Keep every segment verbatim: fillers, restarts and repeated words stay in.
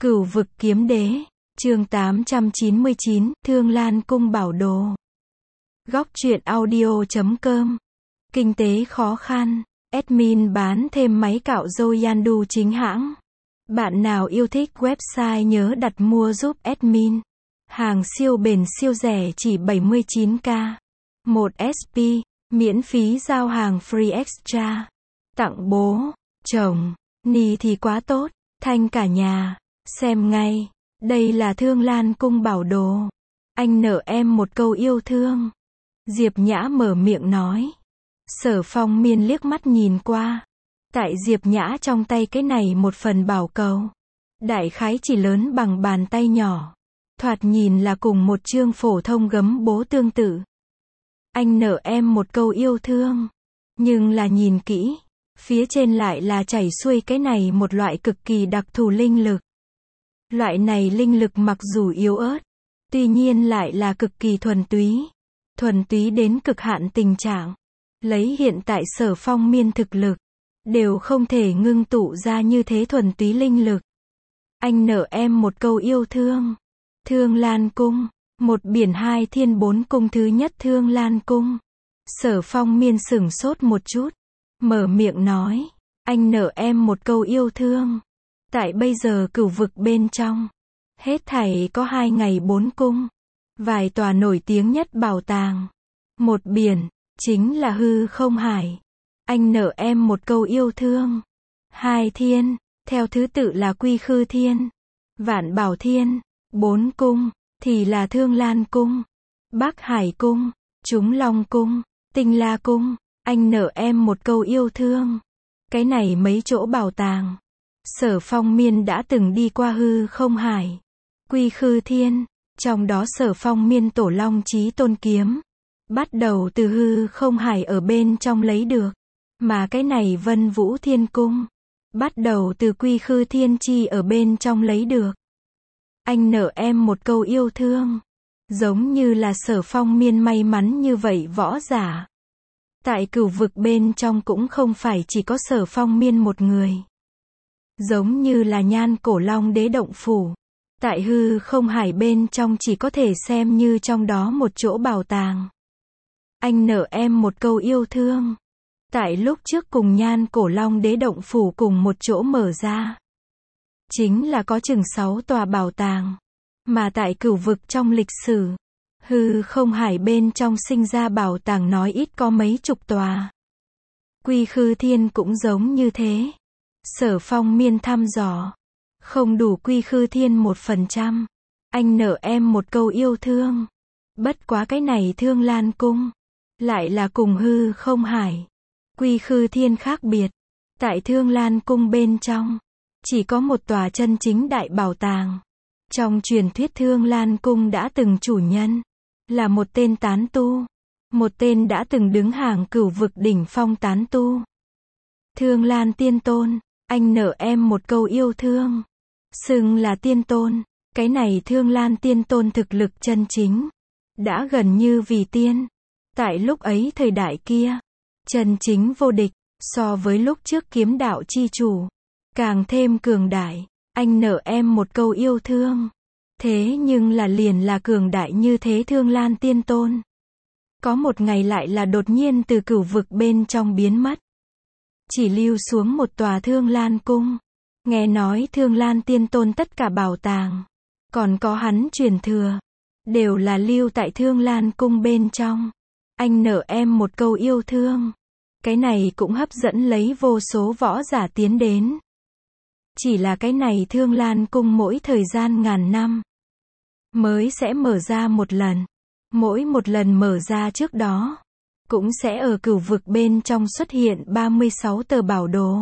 Cửu vực kiếm đế, chương tám trăm chín mươi chín, Thương Lan cung bảo đồ. Góc truyện audio chấm com. Kinh tế khó khăn, admin bán thêm máy cạo râu Yandu chính hãng. Bạn nào yêu thích website nhớ đặt mua giúp admin. Hàng siêu bền siêu rẻ chỉ bảy mươi chín k. một ét pê, miễn phí giao hàng free extra. Tặng bố, chồng, ni thì quá tốt, thanh cả nhà. Xem ngay, đây là Thương Lan cung bảo đồ. Anh nợ em một câu yêu thương. Diệp Nhã mở miệng nói. Sở Phong Miên liếc mắt nhìn qua. Tại Diệp Nhã trong tay cái này một phần bảo cầu. Đại khái chỉ lớn bằng bàn tay nhỏ. Thoạt nhìn là cùng một chương phổ thông gấm bố tương tự. Anh nợ em một câu yêu thương. Nhưng là nhìn kỹ, phía trên lại là chảy xuôi cái này một loại cực kỳ đặc thù linh lực. Loại này linh lực mặc dù yếu ớt, tuy nhiên lại là cực kỳ thuần túy. Thuần túy đến cực hạn tình trạng. Lấy hiện tại Sở Phong Miên thực lực, đều không thể ngưng tụ ra như thế thuần túy linh lực. Anh nợ em một câu yêu thương. Thương Lan cung, một biển hai thiên bốn cung thứ nhất Thương Lan cung. Sở Phong Miên sửng sốt một chút, mở miệng nói, anh nợ em một câu yêu thương. Tại bây giờ cửu vực bên trong, hết thảy có hai ngày bốn cung, vài tòa nổi tiếng nhất bảo tàng, một biển, chính là hư không hải. Anh nợ em một câu yêu thương. Hai thiên, theo thứ tự là Quy Khư Thiên, Vạn Bảo Thiên, bốn cung, thì là Thương Lan cung, Bắc Hải cung, Trúng Long cung, Tinh La cung. Anh nợ em một câu yêu thương. Cái này mấy chỗ bảo tàng, Sở Phong Miên đã từng đi qua hư không hải. Quy Khư Thiên, trong đó Sở Phong Miên tổ long chí tôn kiếm, bắt đầu từ hư không hải ở bên trong lấy được. Mà cái này Vân Vũ Thiên cung, bắt đầu từ Quy Khư Thiên chi ở bên trong lấy được. Anh nợ em một câu yêu thương. Giống như là Sở Phong Miên may mắn như vậy võ giả. Tại cửu vực bên trong cũng không phải chỉ có Sở Phong Miên một người. Giống như là Nhan Cổ Long Đế động phủ, tại hư không hải bên trong chỉ có thể xem như trong đó một chỗ bảo tàng. Anh nợ em một câu yêu thương. Tại lúc trước cùng Nhan Cổ Long Đế động phủ cùng một chỗ mở ra, chính là có chừng sáu tòa bảo tàng. Mà tại cửu vực trong lịch sử, hư không hải bên trong sinh ra bảo tàng nói ít có mấy chục tòa. Quy Khư Thiên cũng giống như thế. Sở Phong Miên thăm dò, không đủ Quy Khư Thiên một phần trăm. Anh nợ em một câu yêu thương. Bất quá cái này Thương Lan cung, lại là cùng hư không hải, Quy Khư Thiên khác biệt. Tại Thương Lan cung bên trong, chỉ có một tòa chân chính đại bảo tàng. Trong truyền thuyết Thương Lan cung đã từng chủ nhân, là một tên tán tu. Một tên đã từng đứng hàng cửu vực đỉnh phong tán tu. Thương Lan Tiên Tôn, anh nợ em một câu yêu thương. Xưng là tiên tôn, cái này Thương Lan Tiên Tôn thực lực chân chính, đã gần như vì tiên. Tại lúc ấy thời đại kia, chân chính vô địch, so với lúc trước kiếm đạo chi chủ, càng thêm cường đại. Anh nợ em một câu yêu thương. Thế nhưng là liền là cường đại như thế Thương Lan Tiên Tôn, có một ngày lại là đột nhiên từ cửu vực bên trong biến mất. Chỉ lưu xuống một tòa Thương Lan cung. Nghe nói Thương Lan Tiên Tôn tất cả bảo tàng, còn có hắn truyền thừa, đều là lưu tại Thương Lan cung bên trong. Anh nợ em một câu yêu thương. Cái này cũng hấp dẫn lấy vô số võ giả tiến đến. Chỉ là cái này Thương Lan cung mỗi thời gian ngàn năm mới sẽ mở ra một lần. Mỗi một lần mở ra trước đó, cũng sẽ ở cửu vực bên trong xuất hiện ba mươi sáu tờ bảo đồ.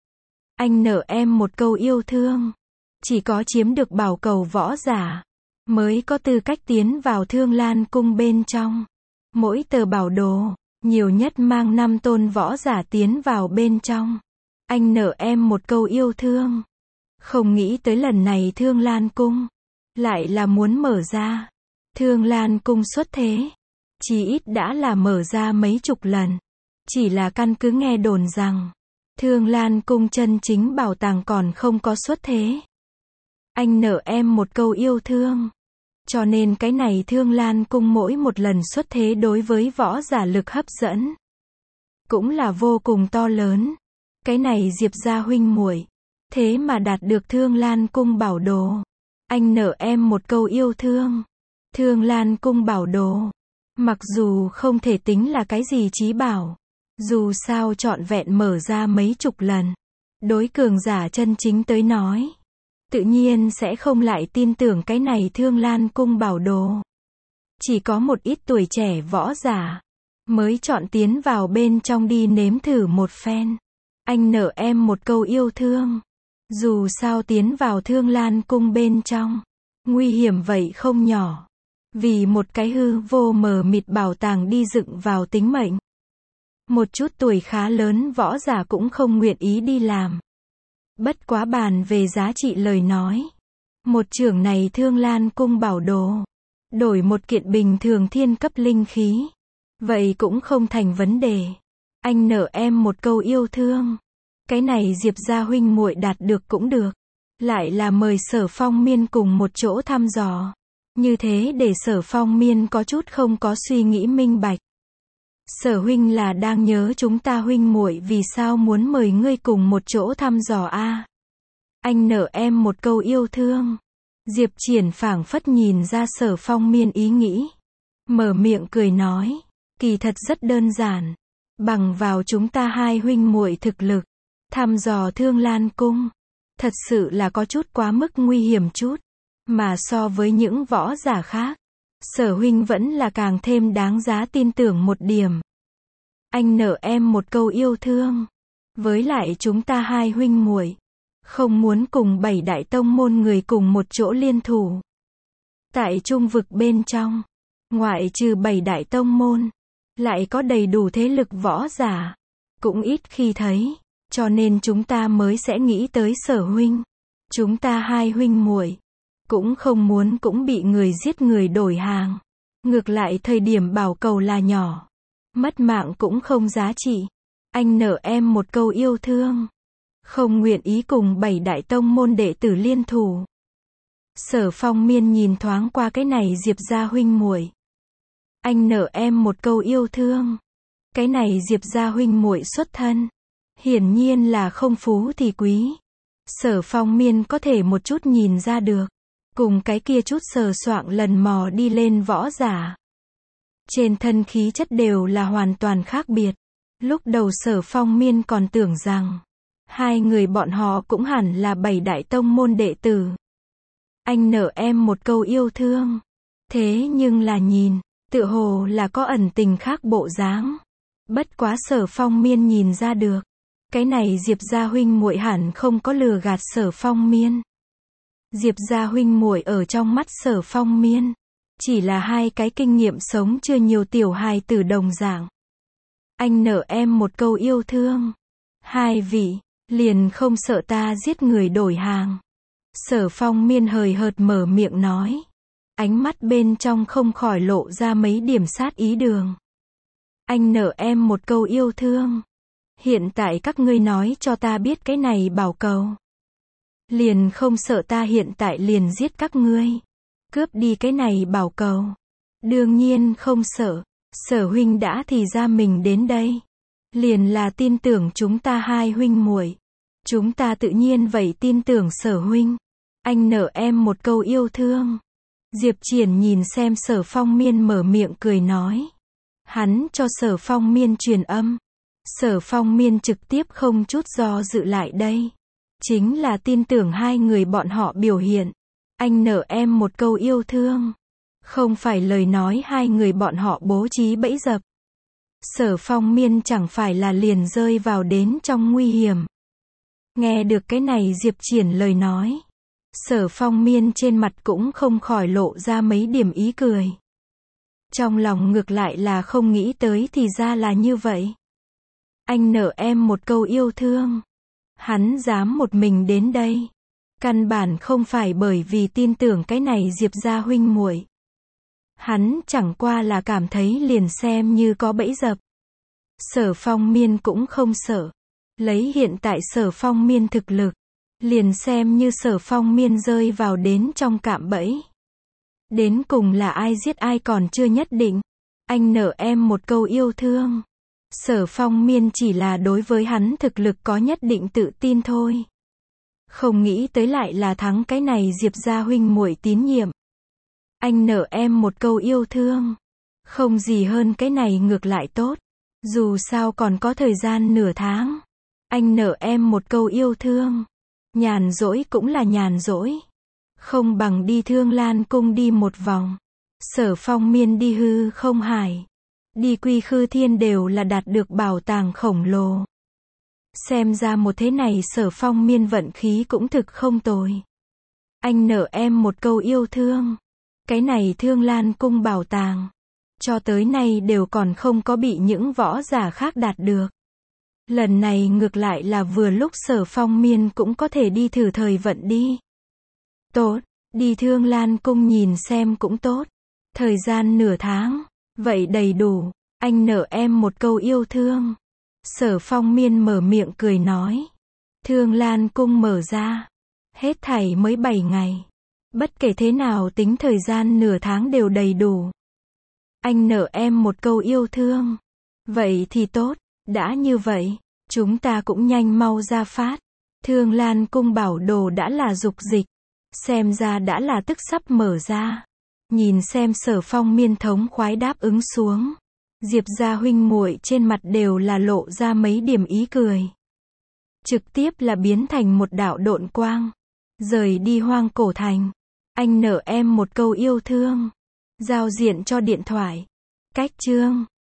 Anh nợ em một câu yêu thương. Chỉ có chiếm được bảo cầu võ giả, mới có tư cách tiến vào Thương Lan cung bên trong. Mỗi tờ bảo đồ, nhiều nhất mang năm tôn võ giả tiến vào bên trong. Anh nợ em một câu yêu thương. Không nghĩ tới lần này Thương Lan cung, lại là muốn mở ra. Thương Lan cung xuất thế, chí ít đã là mở ra mấy chục lần. Chỉ là căn cứ nghe đồn rằng, Thương Lan cung chân chính bảo tàng còn không có xuất thế. anh nợ em một câu yêu thương. Cho nên cái này Thương Lan Cung mỗi một lần xuất thế đối với võ giả lực hấp dẫn cũng là vô cùng to lớn. Cái này Diệp gia huynh muội thế mà đạt được Thương Lan Cung bảo đồ. Anh nợ em một câu yêu thương. Thương Lan Cung bảo đồ, mặc dù không thể tính là cái gì chí bảo, dù sao trọn vẹn mở ra mấy chục lần, đối cường giả chân chính tới nói, tự nhiên sẽ không lại tin tưởng cái này Thương Lan Cung bảo đồ. Chỉ có một ít tuổi trẻ võ giả mới chọn tiến vào bên trong đi nếm thử một phen. Anh nợ em một câu yêu thương. Dù sao tiến vào Thương Lan Cung bên trong, nguy hiểm vậy không nhỏ. Vì một cái hư vô mờ mịt bảo tàng đi dựng vào tính mệnh. Một chút tuổi khá lớn võ giả cũng không nguyện ý đi làm. Bất quá bàn về giá trị lời nói, một chưởng này Thương Lan Cung bảo đồ, đổi một kiện bình thường thiên cấp linh khí, vậy cũng không thành vấn đề. Anh nợ em một câu yêu thương. Cái này Diệp gia huynh muội đạt được cũng được. Lại là mời Sở Phong Miên cùng một chỗ thăm dò. Như thế để Sở Phong Miên có chút không có suy nghĩ minh bạch. Sở huynh là đang nhớ chúng ta huynh muội vì sao muốn mời ngươi cùng một chỗ thăm dò a? Anh nợ em một câu yêu thương. Diệp Triển phảng phất nhìn ra Sở Phong Miên ý nghĩ. Mở miệng cười nói. Kỳ thật rất đơn giản. Bằng vào chúng ta hai huynh muội thực lực. Thăm dò Thương Lan Cung. Thật sự là có chút quá mức nguy hiểm chút. Mà so với những võ giả khác, Sở huynh vẫn là càng thêm đáng giá tin tưởng một điểm. Anh nợ em một câu yêu thương. Với lại chúng ta hai huynh muội không muốn cùng bảy đại tông môn người cùng một chỗ liên thủ. Tại trung vực bên trong, ngoại trừ bảy đại tông môn, lại có đầy đủ thế lực võ giả, cũng ít khi thấy, cho nên chúng ta mới sẽ nghĩ tới Sở huynh. Chúng ta hai huynh muội cũng không muốn cũng bị người giết người đổi hàng. Ngược lại thời điểm bảo cầu là nhỏ, mất mạng cũng không giá trị. Anh nợ em một câu yêu thương. Không nguyện ý cùng bảy đại tông môn đệ tử liên thủ. Sở Phong Miên nhìn thoáng qua cái này Diệp gia huynh muội. Anh nợ em một câu yêu thương. Cái này Diệp gia huynh muội xuất thân, hiển nhiên là không phú thì quý. Sở Phong Miên có thể một chút nhìn ra được. Cùng cái kia chút sờ soạng lần mò đi lên võ giả, trên thân khí chất đều là hoàn toàn khác biệt. Lúc đầu Sở Phong Miên còn tưởng rằng hai người bọn họ cũng hẳn là bảy đại tông môn đệ tử. Anh nợ em một câu yêu thương. Thế nhưng là nhìn, tựa hồ là có ẩn tình khác bộ dáng. Bất quá Sở Phong Miên nhìn ra được. Cái này Diệp gia huynh muội hẳn không có lừa gạt Sở Phong Miên. Diệp gia huynh muội ở trong mắt Sở Phong Miên chỉ là hai cái kinh nghiệm sống chưa nhiều tiểu hài tử đồng dạng. Anh nợ em một câu yêu thương. Hai vị liền không sợ ta giết người đổi hàng. Sở Phong Miên hời hợt mở miệng nói. Ánh mắt bên trong không khỏi lộ ra mấy điểm sát ý đường. Anh nợ em một câu yêu thương. Hiện tại các ngươi nói cho ta biết cái này bảo cầu. Liền không sợ ta hiện tại liền giết các ngươi. Cướp đi cái này bảo cầu. Đương nhiên không sợ. Sở huynh đã thì ra mình đến đây. Liền là tin tưởng chúng ta hai huynh muội. Chúng ta tự nhiên vậy tin tưởng Sở huynh. Anh nợ em một câu yêu thương. Diệp Triển nhìn xem Sở Phong Miên mở miệng cười nói. Hắn cho Sở Phong Miên truyền âm. Sở Phong Miên trực tiếp không chút do dự lại đây. Chính là tin tưởng hai người bọn họ biểu hiện. Anh nợ em một câu yêu thương. Không phải lời nói hai người bọn họ bố trí bẫy dập. Sở Phong Miên chẳng phải là liền rơi vào đến trong nguy hiểm. Nghe được cái này Diệp Triển lời nói. Sở Phong Miên trên mặt cũng không khỏi lộ ra mấy điểm ý cười. Trong lòng ngược lại là không nghĩ tới thì ra là như vậy. Anh nợ em một câu yêu thương. Hắn dám một mình đến đây. Căn bản không phải bởi vì tin tưởng cái này Diệp gia huynh muội. Hắn chẳng qua là cảm thấy liền xem như có bẫy dập. Sở Phong Miên cũng không sợ. Lấy hiện tại Sở Phong Miên thực lực, Liền xem như Sở Phong Miên rơi vào đến trong cạm bẫy. Đến cùng là ai giết ai còn chưa nhất định. Anh nợ em một câu yêu thương. Sở Phong Miên chỉ là đối với hắn thực lực có nhất định tự tin thôi. Không nghĩ tới lại là thắng cái này Diệp gia huynh muội tín nhiệm. Anh nợ em một câu yêu thương. Không gì hơn cái này ngược lại tốt. Dù sao còn có thời gian nửa tháng. Anh nợ em một câu yêu thương. Nhàn rỗi cũng là nhàn rỗi. Không bằng đi Thương Lan cung đi một vòng. Sở Phong Miên đi hư không hải. Đi Quy Khư Thiên đều là đạt được bảo tàng khổng lồ. Xem ra một thế này Sở Phong Miên vận khí cũng thực không tồi. Anh nợ em một câu yêu thương. Cái này Thương Lan cung bảo tàng. Cho tới nay đều còn không có bị những võ giả khác đạt được. Lần này ngược lại là vừa lúc Sở Phong Miên cũng có thể đi thử thời vận đi. Tốt, đi Thương Lan cung nhìn xem cũng tốt. Thời gian nửa tháng, vậy đầy đủ. Anh nợ em một câu yêu thương. Sở Phong Miên mở miệng cười nói. Thương Lan cung mở ra. Hết thảy mới bảy ngày. Bất kể thế nào tính thời gian nửa tháng đều đầy đủ. Anh nợ em một câu yêu thương. Vậy thì tốt, đã như vậy, chúng ta cũng nhanh mau ra phát. Thương Lan cung bảo đồ đã là dục dịch. Xem ra đã là tức sắp mở ra. Nhìn xem Sở Phong Miên thống khoái đáp ứng xuống. Diệp gia huynh muội trên mặt đều là lộ ra mấy điểm ý cười. Trực tiếp là biến thành một đạo độn quang. Rời đi Hoang Cổ Thành. Anh nợ em một câu yêu thương. Giao diện cho điện thoại. Cách chương